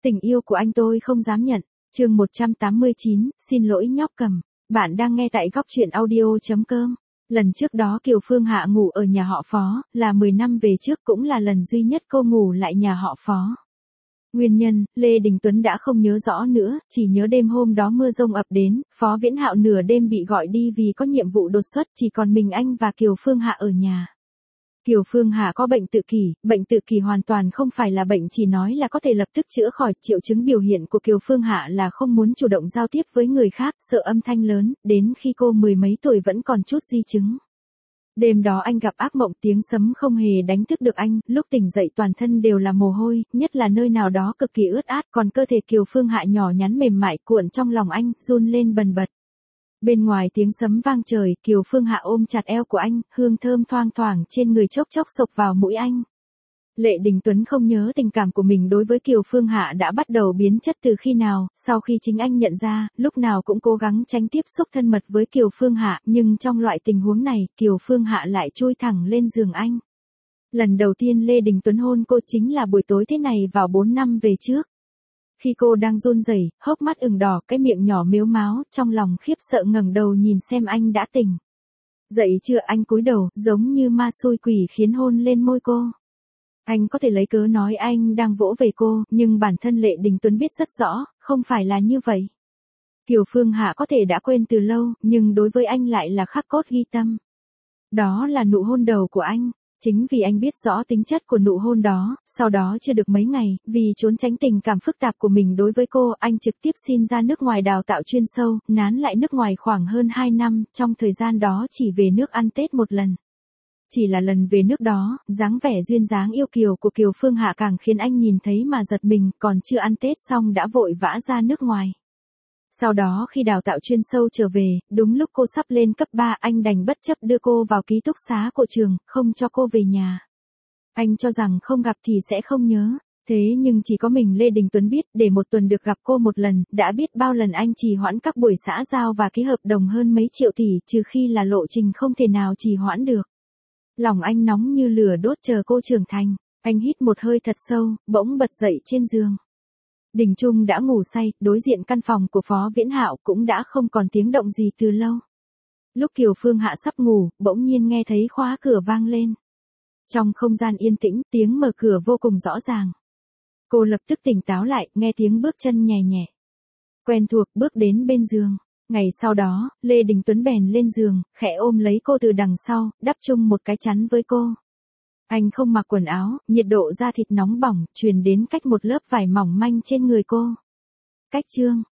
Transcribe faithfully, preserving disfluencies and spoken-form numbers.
Tình yêu của anh tôi không dám nhận. Chương một trăm tám mươi chín, xin lỗi nhóc cầm. Bạn đang nghe tại góc truyện audio.com. Lần trước đó Kiều Phương Hạ ngủ ở nhà họ Phó, là mười năm về trước, cũng là lần duy nhất cô ngủ lại nhà họ Phó. Nguyên nhân, Lê Đình Tuấn đã không nhớ rõ nữa, chỉ nhớ đêm hôm đó mưa rông ập đến, Phó Viễn Hạo nửa đêm bị gọi đi vì có nhiệm vụ đột xuất, chỉ còn mình anh và Kiều Phương Hạ ở nhà. Kiều Phương Hạ có bệnh tự kỷ, bệnh tự kỷ hoàn toàn không phải là bệnh chỉ nói là có thể lập tức chữa khỏi. Triệu chứng biểu hiện của Kiều Phương Hạ là không muốn chủ động giao tiếp với người khác, sợ âm thanh lớn, đến khi cô mười mấy tuổi vẫn còn chút di chứng. Đêm đó anh gặp ác mộng, tiếng sấm không hề đánh thức được anh, lúc tỉnh dậy toàn thân đều là mồ hôi, nhất là nơi nào đó cực kỳ ướt át, còn cơ thể Kiều Phương Hạ nhỏ nhắn mềm mại cuộn trong lòng anh, run lên bần bật. Bên ngoài tiếng sấm vang trời, Kiều Phương Hạ ôm chặt eo của anh, hương thơm thoang thoảng trên người chốc chốc xộc vào mũi anh. Lệ Đình Tuấn không nhớ tình cảm của mình đối với Kiều Phương Hạ đã bắt đầu biến chất từ khi nào, sau khi chính anh nhận ra, lúc nào cũng cố gắng tránh tiếp xúc thân mật với Kiều Phương Hạ, nhưng trong loại tình huống này, Kiều Phương Hạ lại chui thẳng lên giường anh. Lần đầu tiên Lê Đình Tuấn hôn cô chính là buổi tối thế này vào bốn năm về trước. Khi cô đang run rẩy, hốc mắt ửng đỏ, cái miệng nhỏ mếu máo, trong lòng khiếp sợ ngẩng đầu nhìn xem anh đã tỉnh. Dậy chưa? Anh cúi đầu, giống như ma xui quỷ khiến hôn lên môi cô. Anh có thể lấy cớ nói anh đang vỗ về cô, nhưng bản thân Lệ Đình Tuấn biết rất rõ, không phải là như vậy. Kiều Phương Hạ có thể đã quên từ lâu, nhưng đối với anh lại là khắc cốt ghi tâm. Đó là nụ hôn đầu của anh. Chính vì anh biết rõ tính chất của nụ hôn đó, sau đó chưa được mấy ngày, vì trốn tránh tình cảm phức tạp của mình đối với cô, anh trực tiếp xin ra nước ngoài đào tạo chuyên sâu, nán lại nước ngoài khoảng hơn hai năm, trong thời gian đó chỉ về nước ăn Tết một lần. Chỉ là lần về nước đó, dáng vẻ duyên dáng yêu kiều của Kiều Phương Hạ càng khiến anh nhìn thấy mà giật mình, còn chưa ăn Tết xong đã vội vã ra nước ngoài. Sau đó khi đào tạo chuyên sâu trở về, đúng lúc cô sắp lên cấp ba, anh đành bất chấp đưa cô vào ký túc xá của trường, không cho cô về nhà. Anh cho rằng không gặp thì sẽ không nhớ. Thế nhưng chỉ có mình Lê Đình Tuấn biết, để một tuần được gặp cô một lần, đã biết bao lần anh trì hoãn các buổi xã giao và ký hợp đồng hơn mấy triệu tỷ, trừ khi là lộ trình không thể nào trì hoãn được. Lòng anh nóng như lửa đốt chờ cô trưởng thành. Anh hít một hơi thật sâu, bỗng bật dậy trên giường. Đình Trung đã ngủ say, đối diện căn phòng của Phó Viễn Hạo cũng đã không còn tiếng động gì từ lâu. Lúc Kiều Phương Hạ sắp ngủ, bỗng nhiên nghe thấy khóa cửa vang lên. Trong không gian yên tĩnh, tiếng mở cửa vô cùng rõ ràng. Cô lập tức tỉnh táo lại, nghe tiếng bước chân nhẹ nhẹ. Quen thuộc, bước đến bên giường. Ngày sau đó, Lê Đình Tuấn bèn lên giường, khẽ ôm lấy cô từ đằng sau, đắp chung một cái chắn với cô. Anh không mặc quần áo, nhiệt độ da thịt nóng bỏng, truyền đến cách một lớp vải mỏng manh trên người cô. Cách chương,